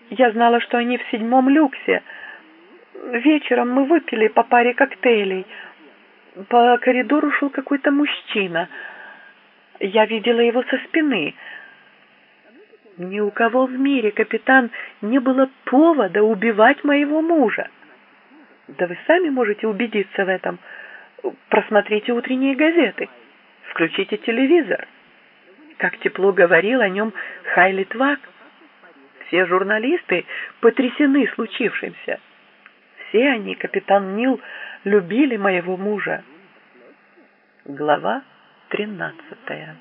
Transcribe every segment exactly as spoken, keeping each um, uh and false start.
Я знала, что они в седьмом люксе. Вечером мы выпили по паре коктейлей. По коридору шел какой-то мужчина. Я видела его со спины. Ни у кого в мире, капитан, не было повода убивать моего мужа. Да вы сами можете убедиться в этом. Просмотрите утренние газеты. Включите телевизор. Как тепло говорил о нем Хайли Твак. Все журналисты потрясены случившимся. Все они, капитан Нил, любили моего мужа. Глава тринадцатая.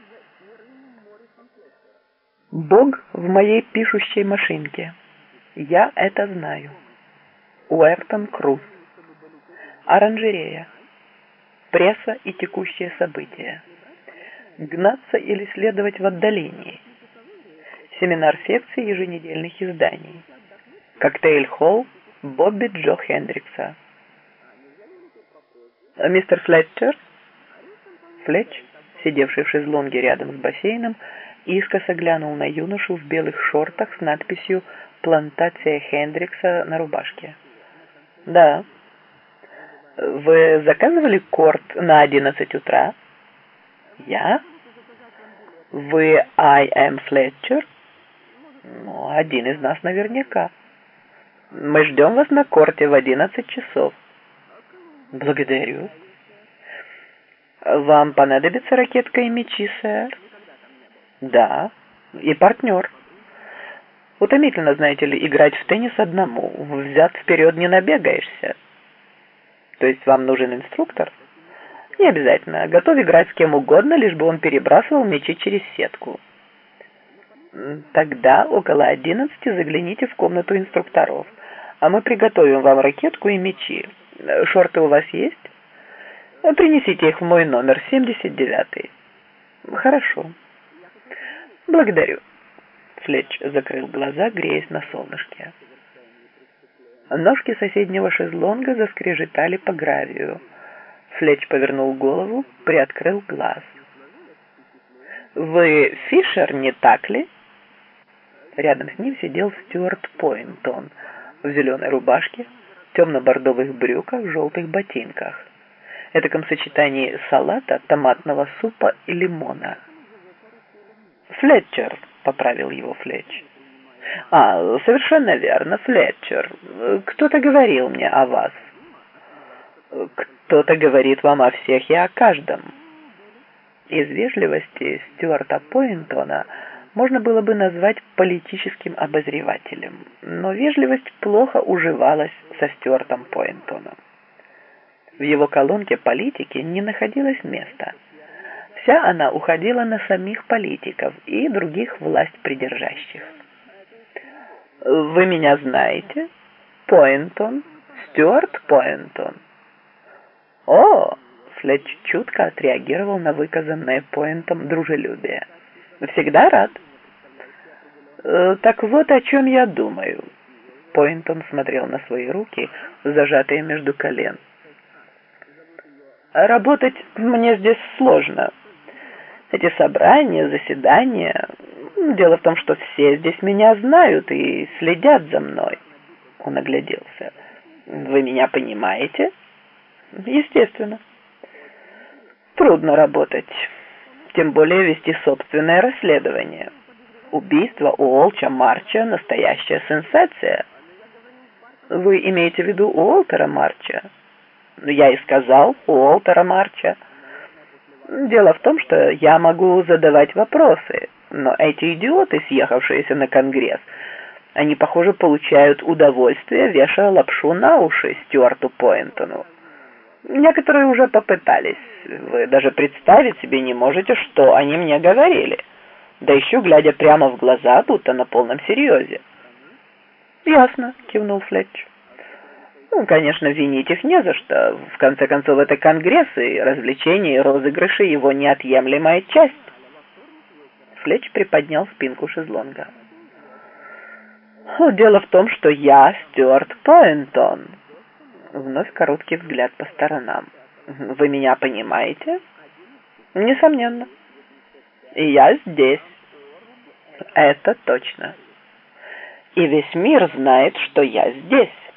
Бог в моей пишущей машинке. Я это знаю. Уэртон Круз. Оранжерея. Пресса и текущие события. Гнаться или следовать в отдалении. Семинар секции еженедельных изданий. Коктейль-холл Бобби Джо Хендрикса. Мистер Флетчер? Флетч, сидевший в шезлонге рядом с бассейном, искоса глянул на юношу в белых шортах с надписью «Плантация Хендрикса» на рубашке. «Да». «Вы заказывали корт на одиннадцать утра?» «Я?» «Вы I am Флетчер?» «Ну, один из нас наверняка. Мы ждем вас на корте в одиннадцать часов». «Благодарю». «Вам понадобится ракетка и мячи, сэр?» «Да, и партнер. Утомительно, знаете ли, играть в теннис одному. Взад вперед не набегаешься». «То есть вам нужен инструктор?» «Не обязательно. Готов играть с кем угодно, лишь бы он перебрасывал мячи через сетку». «Тогда около одиннадцати загляните в комнату инструкторов, а мы приготовим вам ракетку и мячи. Шорты у вас есть? Принесите их в мой номер, семьдесят девятый». «Хорошо. Благодарю». Флетч закрыл глаза, греясь на солнышке. Ножки соседнего шезлонга заскрежетали по гравию. Флетч повернул голову, приоткрыл глаз. «Вы Фишер, не так ли?» Рядом с ним сидел Стюарт Пойнтон в зеленой рубашке, темно-бордовых брюках, желтых ботинках. Этаком сочетании салата, томатного супа и лимона. «Флетчер», — поправил его Флетч. «А, совершенно верно, Флетчер. Кто-то говорил мне о вас». «Кто-то говорит вам о всех и о каждом». Из вежливости Стюарта Пойнтона можно было бы назвать политическим обозревателем, но вежливость плохо уживалась со Стюартом Пойнтоном. В его колонке политики не находилось места. Вся она уходила на самих политиков и других власть придержащих. «Вы меня знаете? Пойнтон? Стюарт Пойнтон?» «О!» — Флетч чутко отреагировал на выказанное Пойнтом дружелюбие. «Всегда рад». «Так вот о чем я думаю». Пойнтон смотрел на свои руки, зажатые между колен. «Работать мне здесь сложно. Эти собрания, заседания... Дело в том, что все здесь меня знают и следят за мной». Он огляделся. «Вы меня понимаете?» «Естественно. Трудно работать, тем более вести собственное расследование. Убийство Уолча Марча — настоящая сенсация». «Вы имеете в виду Уолтера Марча?» «Я и сказал Уолтера Марча. Дело в том, что я могу задавать вопросы, но эти идиоты, съехавшиеся на Конгресс, они, похоже, получают удовольствие, вешая лапшу на уши Стюарту Пойнтону. Некоторые уже попытались. Вы даже представить себе не можете, что они мне говорили. Да еще глядя прямо в глаза, будто на полном серьезе». «Ясно», — кивнул Флетч. «Ну, конечно, винить их не за что. В конце концов, это Конгресс, и развлечения и розыгрыши — его неотъемлемая часть». Флетч приподнял спинку шезлонга. «Дело в том, что я Стюарт Пойнтон». Вновь короткий взгляд по сторонам. «Вы меня понимаете?» «Несомненно». «И я здесь». «Это точно». и весь мир знает, что я здесь.